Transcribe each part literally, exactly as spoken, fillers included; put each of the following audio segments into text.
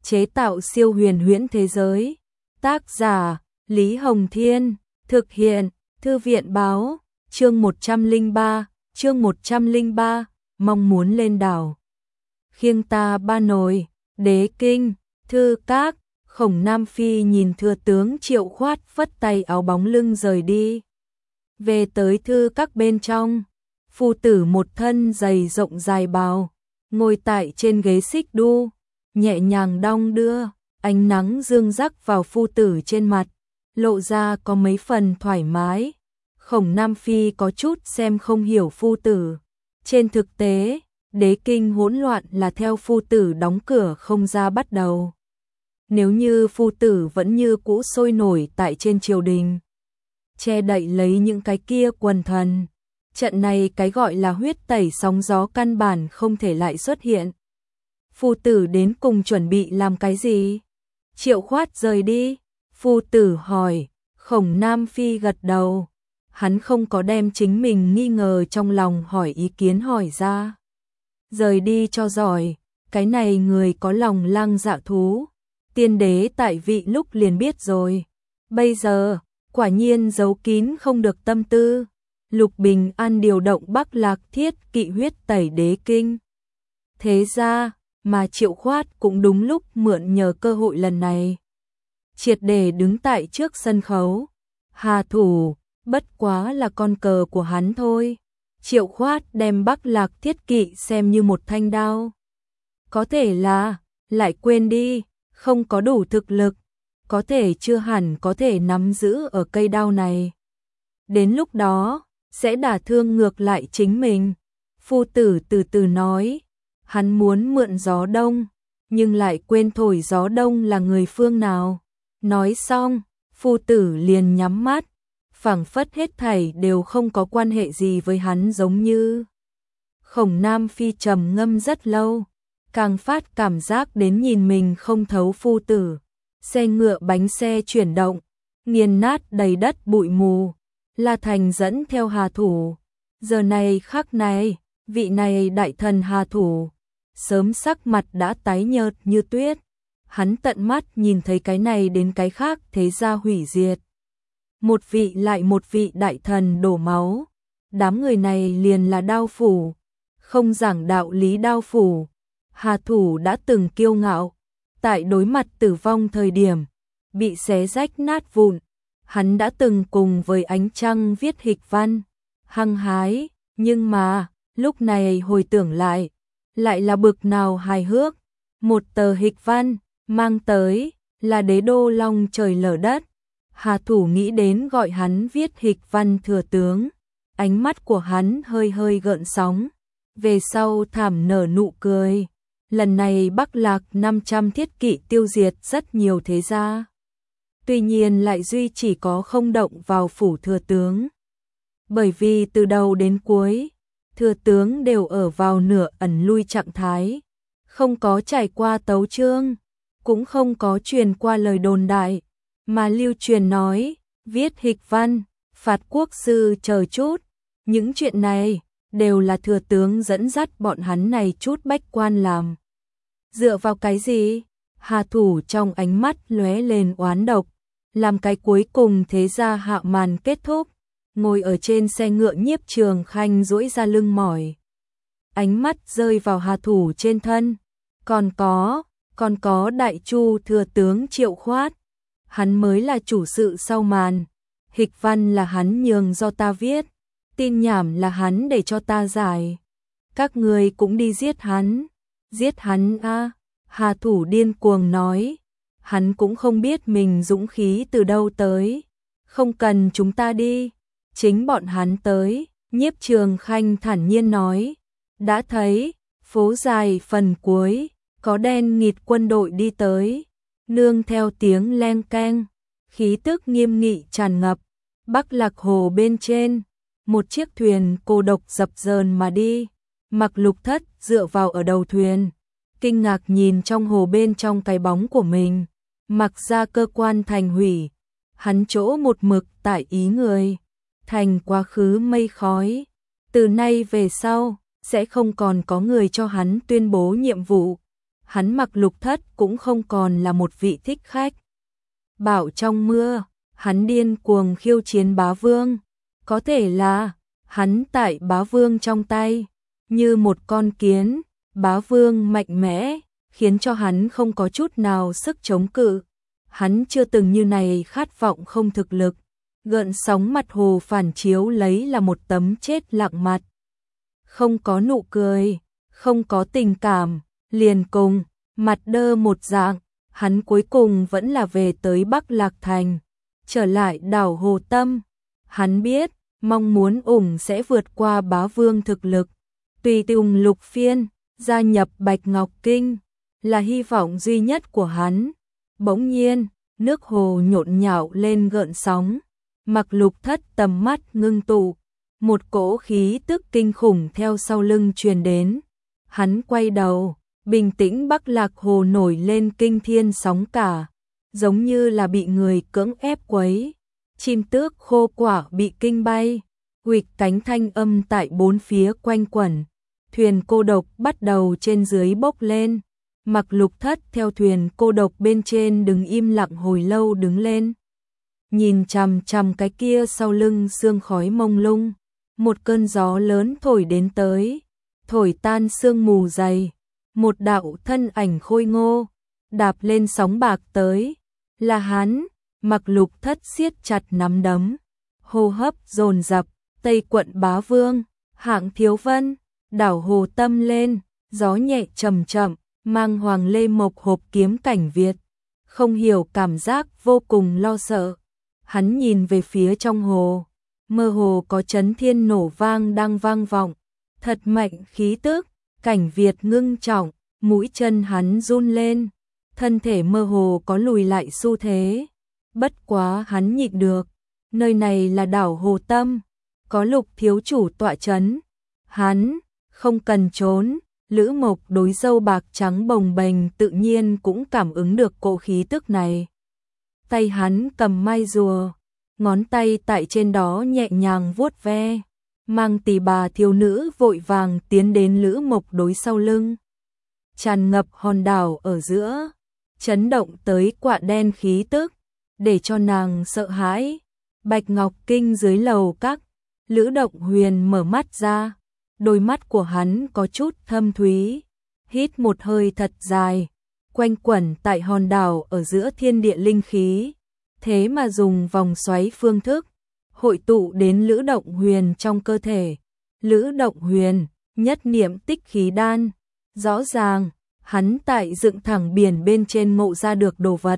chế tạo siêu huyền huyễn thế giới. Tác giả Lý Hồng Thiên, thực hiện Thư viện Báo, chương một trăm lẻ ba, chương một trăm lẻ ba, mong muốn lên đảo. Khiêng ta ba nồi, Đế Kinh, Thư Các. Khổng Nam Phi nhìn thừa tướng Triệu Khoát phất tay áo bóng lưng rời đi. Về tới Thư Các bên trong, phu tử một thân giày rộng dài bào, ngồi tại trên ghế xích đu, nhẹ nhàng đong đưa, ánh nắng dương rắc vào phu tử trên mặt, lộ ra có mấy phần thoải mái. Khổng Nam Phi có chút xem không hiểu phu tử. Trên thực tế, Đế Kinh hỗn loạn là theo phu tử đóng cửa không ra bắt đầu. Nếu như phu tử vẫn như cũ sôi nổi tại trên triều đình, che đậy lấy những cái kia quần thần, trận này cái gọi là huyết tẩy sóng gió căn bản không thể lại xuất hiện. Phu tử đến cùng chuẩn bị làm cái gì? Triệu Khoát rời đi, phu tử hỏi. Khổng Nam Phi gật đầu, hắn không có đem chính mình nghi ngờ trong lòng hỏi ý kiến hỏi ra. Rời đi cho giỏi, cái này người có lòng lang dạ thú, tiên đế tại vị lúc liền biết rồi. Bây giờ, quả nhiên giấu kín không được tâm tư. Lục Bình An điều động Bắc Lạc Thiết Kỵ huyết tẩy Đế Kinh. Thế ra, mà Triệu Khoát cũng đúng lúc mượn nhờ cơ hội lần này, triệt để đứng tại trước sân khấu. Hà thủ, bất quá là con cờ của hắn thôi. Triệu Khoát đem Bắc Lạc Thiết Kỵ xem như một thanh đao. Có thể là, lại quên đi, không có đủ thực lực, có thể chưa hẳn có thể nắm giữ ở cây đao này. Đến lúc đó, sẽ đả thương ngược lại chính mình. Phu tử từ từ nói, hắn muốn mượn gió đông, nhưng lại quên thổi gió đông là người phương nào. Nói xong, phu tử liền nhắm mắt, phảng phất hết thảy đều không có quan hệ gì với hắn giống như. Khổng Nam Phi trầm ngâm rất lâu, càng phát cảm giác đến nhìn mình không thấu phu tử. Xe ngựa bánh xe chuyển động, nghiền nát đầy đất bụi mù. La Thành dẫn theo Hà thủ. Giờ này khắc này, vị này đại thần Hà thủ, sớm sắc mặt đã tái nhợt như tuyết. Hắn tận mắt nhìn thấy cái này đến cái khác thế gia hủy diệt. Một vị lại một vị đại thần đổ máu. Đám người này liền là Đao Phủ, không giảng đạo lý Đao Phủ. Hà thủ đã từng kiêu ngạo, tại đối mặt tử vong thời điểm, bị xé rách nát vụn. Hắn đã từng cùng với ánh trăng viết hịch văn, hăng hái, nhưng mà, lúc này hồi tưởng lại, lại là bực nào hài hước. Một tờ hịch văn, mang tới, là đế đô long trời lở đất. Hà thủ nghĩ đến gọi hắn viết hịch văn thừa tướng, ánh mắt của hắn hơi hơi gợn sóng, về sau thảm nở nụ cười. Lần này Bắc Lạc năm trăm thiết kỵ tiêu diệt rất nhiều thế gia, tuy nhiên lại duy chỉ có không động vào phủ thừa tướng. Bởi vì từ đầu đến cuối, thừa tướng đều ở vào nửa ẩn lui trạng thái, không có trải qua tấu chương, cũng không có truyền qua lời đồn đại, mà lưu truyền nói, viết hịch văn, phạt quốc sư chờ chút. Những chuyện này, đều là thừa tướng dẫn dắt bọn hắn này chút bách quan làm. Dựa vào cái gì? Hà thủ trong ánh mắt lóe lên oán độc, làm cái cuối cùng thế gia hạ màn kết thúc, ngồi ở trên xe ngựa Nhiếp Trường Khanh duỗi ra lưng mỏi. Ánh mắt rơi vào Hà thủ trên thân, còn có, còn có đại chu thừa tướng Triệu Khoát, hắn mới là chủ sự sau màn. Hịch văn là hắn nhường do ta viết, tin nhảm là hắn để cho ta giải. Các người cũng đi giết hắn. Giết hắn a, à? Hà thủ điên cuồng nói. Hắn cũng không biết mình dũng khí từ đâu tới. Không cần chúng ta đi, chính bọn hắn tới. Nhiếp Trường Khanh thản nhiên nói. Đã thấy, phố dài phần cuối, có đen nghịt quân đội đi tới. Nương theo tiếng leng keng, khí tức nghiêm nghị tràn ngập. Bắc Lạc hồ bên trên, một chiếc thuyền cô độc dập dờn mà đi. Mặc Lục Thất dựa vào ở đầu thuyền, kinh ngạc nhìn trong hồ bên trong cái bóng của mình. Mặc ra cơ quan thành hủy, hắn chỗ một mực tại ý người, thành quá khứ mây khói. Từ nay về sau, sẽ không còn có người cho hắn tuyên bố nhiệm vụ. hắn Mặc Lục Thất cũng không còn là một vị thích khách. Bảo trong mưa, hắn điên cuồng khiêu chiến bá vương. Có thể là, hắn tại bá vương trong tay, như một con kiến, bá vương mạnh mẽ, khiến cho hắn không có chút nào sức chống cự. Hắn chưa từng như này khát vọng không thực lực. Gợn sóng mặt hồ phản chiếu lấy là một tấm chết lặng mặt. Không có nụ cười, không có tình cảm, liền cùng, mặt đơ một dạng, hắn cuối cùng vẫn là về tới Bắc Lạc Thành, trở lại đảo Hồ Tâm. Hắn biết, mong muốn ủng sẽ vượt qua bá vương thực lực. Tùy tùng Lục Phiên, gia nhập Bạch Ngọc Kinh, là hy vọng duy nhất của hắn. Bỗng nhiên, nước hồ nhộn nhạo lên gợn sóng. Mặc Lục Thất tầm mắt ngưng tụ, một cỗ khí tức kinh khủng theo sau lưng truyền đến. Hắn quay đầu, bình tĩnh Bắc Lạc Hồ nổi lên kinh thiên sóng cả, giống như là bị người cưỡng ép quấy. Chim tước khô quả bị kinh bay, huỵch cánh thanh âm tại bốn phía quanh quẩn. Thuyền cô độc bắt đầu trên dưới bốc lên. Mặc Lục Thất theo thuyền cô độc bên trên đứng im lặng hồi lâu đứng lên. Nhìn chằm chằm cái kia sau lưng sương khói mông lung. Một cơn gió lớn thổi đến tới, thổi tan sương mù dày. Một đạo thân ảnh khôi ngô, đạp lên sóng bạc tới. Là hắn. Mặc Lục Thất siết chặt nắm đấm, hô hấp dồn dập. Tây quận bá vương, Hạng Thiếu Vân, đảo Hồ Tâm lên, gió nhẹ chậm chậm, mang hoàng lê mộc hộp kiếm Cảnh Việt. Không hiểu cảm giác vô cùng lo sợ. Hắn nhìn về phía trong hồ, mơ hồ có chấn thiên nổ vang đang vang vọng, thật mạnh khí tức. Cảnh Việt ngưng trọng, mũi chân hắn run lên, thân thể mơ hồ có lùi lại xu thế. Bất quá hắn nhịn được, nơi này là đảo Hồ Tâm, có Lục thiếu chủ tọa chấn, hắn không cần trốn. Lữ Mộc đối râu bạc trắng bồng bềnh tự nhiên cũng cảm ứng được cỗ khí tức này. Tay hắn cầm mai rùa, ngón tay tại trên đó nhẹ nhàng vuốt ve. Mang tỳ bà thiếu nữ vội vàng tiến đến Lữ Mộc đối sau lưng. Tràn ngập hòn đảo ở giữa, chấn động tới quạ đen khí tức, để cho nàng sợ hãi. Bạch Ngọc Kinh dưới lầu các, Lữ Động Huyền mở mắt ra, đôi mắt của hắn có chút thâm thúy, hít một hơi thật dài, quanh quẩn tại hòn đảo ở giữa thiên địa linh khí, thế mà dùng vòng xoáy phương thức hội tụ đến Lữ Động Huyền trong cơ thể. Lữ Động Huyền, nhất niệm tích khí đan, rõ ràng hắn tại dựng thẳng biển bên trên ngộ ra được đồ vật.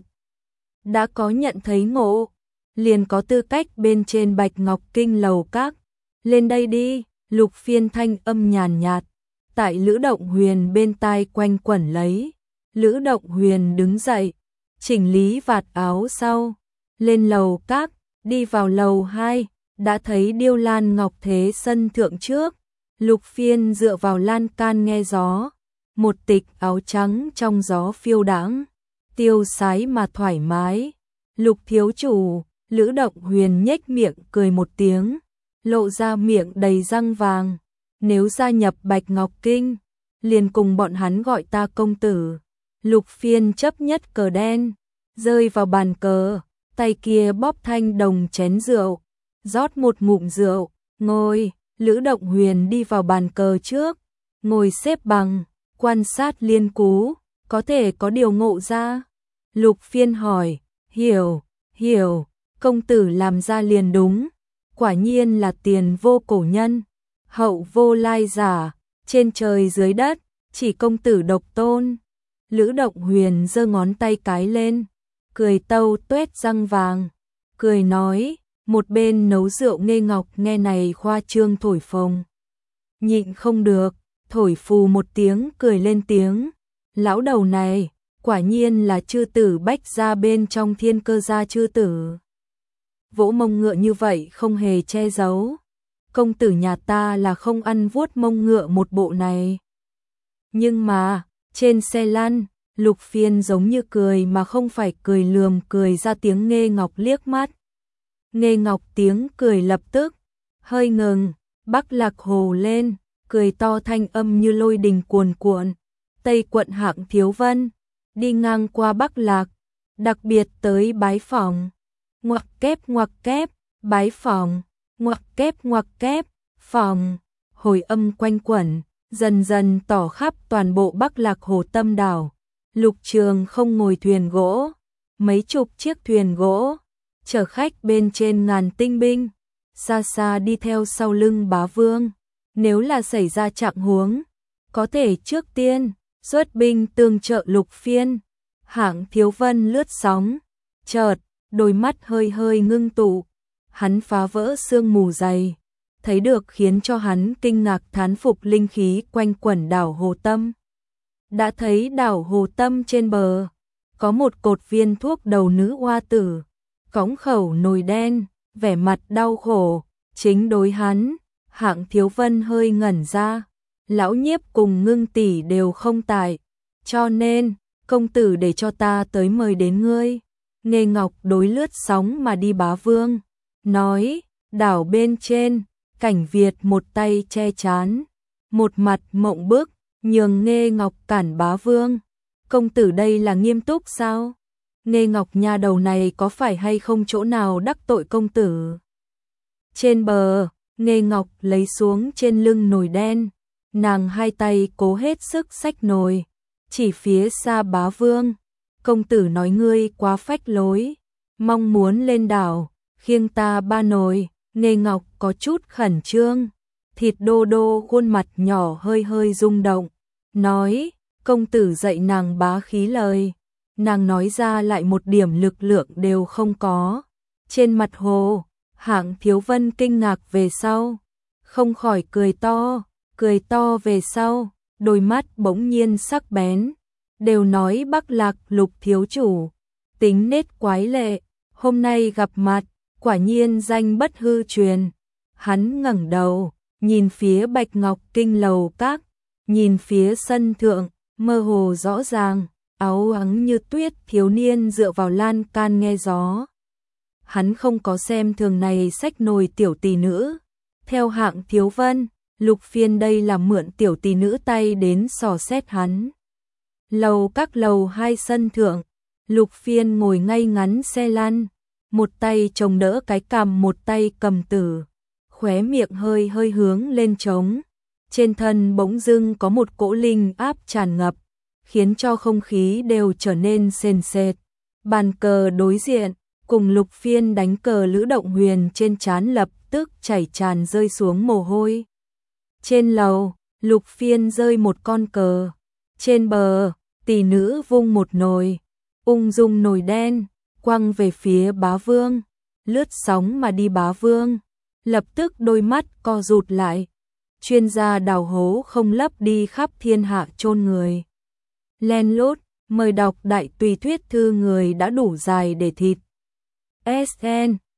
Đã có nhận thấy ngộ, liền có tư cách bên trên Bạch Ngọc Kinh lầu các. Lên đây đi. Lục Phiên thanh âm nhàn nhạt, tại Lữ Động Huyền bên tai quanh quẩn lấy. Lữ Động Huyền đứng dậy, chỉnh lý vạt áo sau, lên lầu các, đi vào lầu hai, đã thấy điêu lan ngọc thế sân thượng trước. Lục Phiên dựa vào lan can nghe gió, một tịch áo trắng trong gió phiêu đãng, tiêu sái mà thoải mái. Lục thiếu chủ, Lữ Động Huyền nhếch miệng cười một tiếng, lộ ra miệng đầy răng vàng. Nếu gia nhập Bạch Ngọc Kinh, liền cùng bọn hắn gọi ta công tử. Lục Phiên chấp nhất cờ đen, rơi vào bàn cờ, tay kia bóp thanh đồng chén rượu, rót một ngụm rượu, ngồi. Lữ Động Huyền đi vào bàn cờ trước, ngồi xếp bằng, quan sát liên cú, có thể có điều ngộ ra. Lục Phiên hỏi, hiểu, hiểu, công tử làm ra liền đúng. Quả nhiên là tiền vô cổ nhân, hậu vô lai giả, trên trời dưới đất, chỉ công tử độc tôn. Lữ Động Huyền giơ ngón tay cái lên, cười tâu tuét răng vàng, cười nói, một bên nấu rượu Nghê Ngọc nghe này khoa trương thổi phồng. Nhịn không được, thổi phù một tiếng cười lên tiếng, lão đầu này, quả nhiên là chư tử Bách gia bên trong Thiên Cơ gia chư tử. Vỗ mông ngựa như vậy không hề che giấu. Công tử nhà ta là không ăn vuốt mông ngựa một bộ này. Nhưng mà, trên xe lăn, Lục Phiên giống như cười mà không phải cười lườm cười ra tiếng Nghê Ngọc liếc mắt. Nghê Ngọc tiếng cười lập tức, hơi ngừng, Bắc Lạc Hồ lên, cười to thanh âm như lôi đình cuồn cuộn. Tây quận Hạng Thiếu Vân, đi ngang qua Bắc Lạc, đặc biệt tới bái phỏng. Ngoặc kép ngoặc kép, bái phỏng, ngoặc kép ngoặc kép, phòng. Hồi âm quanh quẩn, dần dần tỏ khắp toàn bộ Bắc Lạc Hồ Tâm đảo. Lục Trường không ngồi thuyền gỗ, mấy chục chiếc thuyền gỗ, chở khách bên trên ngàn tinh binh, xa xa đi theo sau lưng bá vương. Nếu là xảy ra trạng huống, có thể trước tiên xuất binh tương trợ Lục Phiên. Hạng Thiếu Vân lướt sóng, chợt đôi mắt hơi hơi ngưng tụ, hắn phá vỡ sương mù dày, thấy được khiến cho hắn kinh ngạc thán phục linh khí quanh quẩn đảo Hồ Tâm. Đã thấy đảo Hồ Tâm trên bờ, có một cột viên thuốc đầu nữ hoa tử, cõng khẩu nồi đen, vẻ mặt đau khổ, chính đối hắn. Hạng Thiếu Vân hơi ngẩn ra, lão nhiếp cùng Ngưng tỷ đều không tại, cho nên công tử để cho ta tới mời đến ngươi. Nghê Ngọc đối lướt sóng mà đi bá vương, nói, đảo bên trên, Cảnh Việt một tay che chán, một mặt mộng bức, nhường Nghê Ngọc cản bá vương. Công tử đây là nghiêm túc sao? Nghê Ngọc nha đầu này có phải hay không chỗ nào đắc tội công tử? Trên bờ, Nghê Ngọc lấy xuống trên lưng nồi đen, nàng hai tay cố hết sức xách nồi, chỉ phía xa bá vương. Công tử nói ngươi quá phách lối, mong muốn lên đảo, khiêng ta ba nồi. Nghê Ngọc có chút khẩn trương, thịt đô đô khuôn mặt nhỏ hơi hơi rung động, nói, công tử dạy nàng bá khí lời, nàng nói ra lại một điểm lực lượng đều không có. Trên mặt hồ, Hạng Thiếu Vân kinh ngạc về sau, không khỏi cười to, cười to về sau, đôi mắt bỗng nhiên sắc bén, đều nói Bắc Lạc Lục thiếu chủ, tính nết quái lệ, hôm nay gặp mặt, quả nhiên danh bất hư truyền. Hắn ngẩng đầu, nhìn phía Bạch Ngọc Kinh lầu các, nhìn phía sân thượng, mơ hồ rõ ràng, áo ắng như tuyết thiếu niên dựa vào lan can nghe gió. Hắn không có xem thường này xách nồi tiểu tỷ nữ. Theo Hạng Thiếu Vân, Lục Phiên đây là mượn tiểu tỷ nữ tay đến sò xét hắn. Lầu các lầu hai sân thượng, Lục Phiên ngồi ngay ngắn xe lăn, một tay chồng đỡ cái cằm, một tay cầm tử, khóe miệng hơi hơi hướng lên trống. Trên thân bỗng dưng có một cỗ linh áp tràn ngập, khiến cho không khí đều trở nên sền sệt. Bàn cờ đối diện, cùng Lục Phiên đánh cờ Lữ Động Huyền trên trán lập tức chảy tràn rơi xuống mồ hôi. Trên lầu, Lục Phiên rơi một con cờ. Trên bờ, tỷ nữ vung một nồi, ung dung nồi đen, quăng về phía bá vương. Lướt sóng mà đi bá vương, lập tức đôi mắt co rụt lại. Chuyên gia đào hố không lấp đi khắp thiên hạ chôn người. Len lút, mời đọc đại tùy thuyết thư người đã đủ dài để thịt. ét en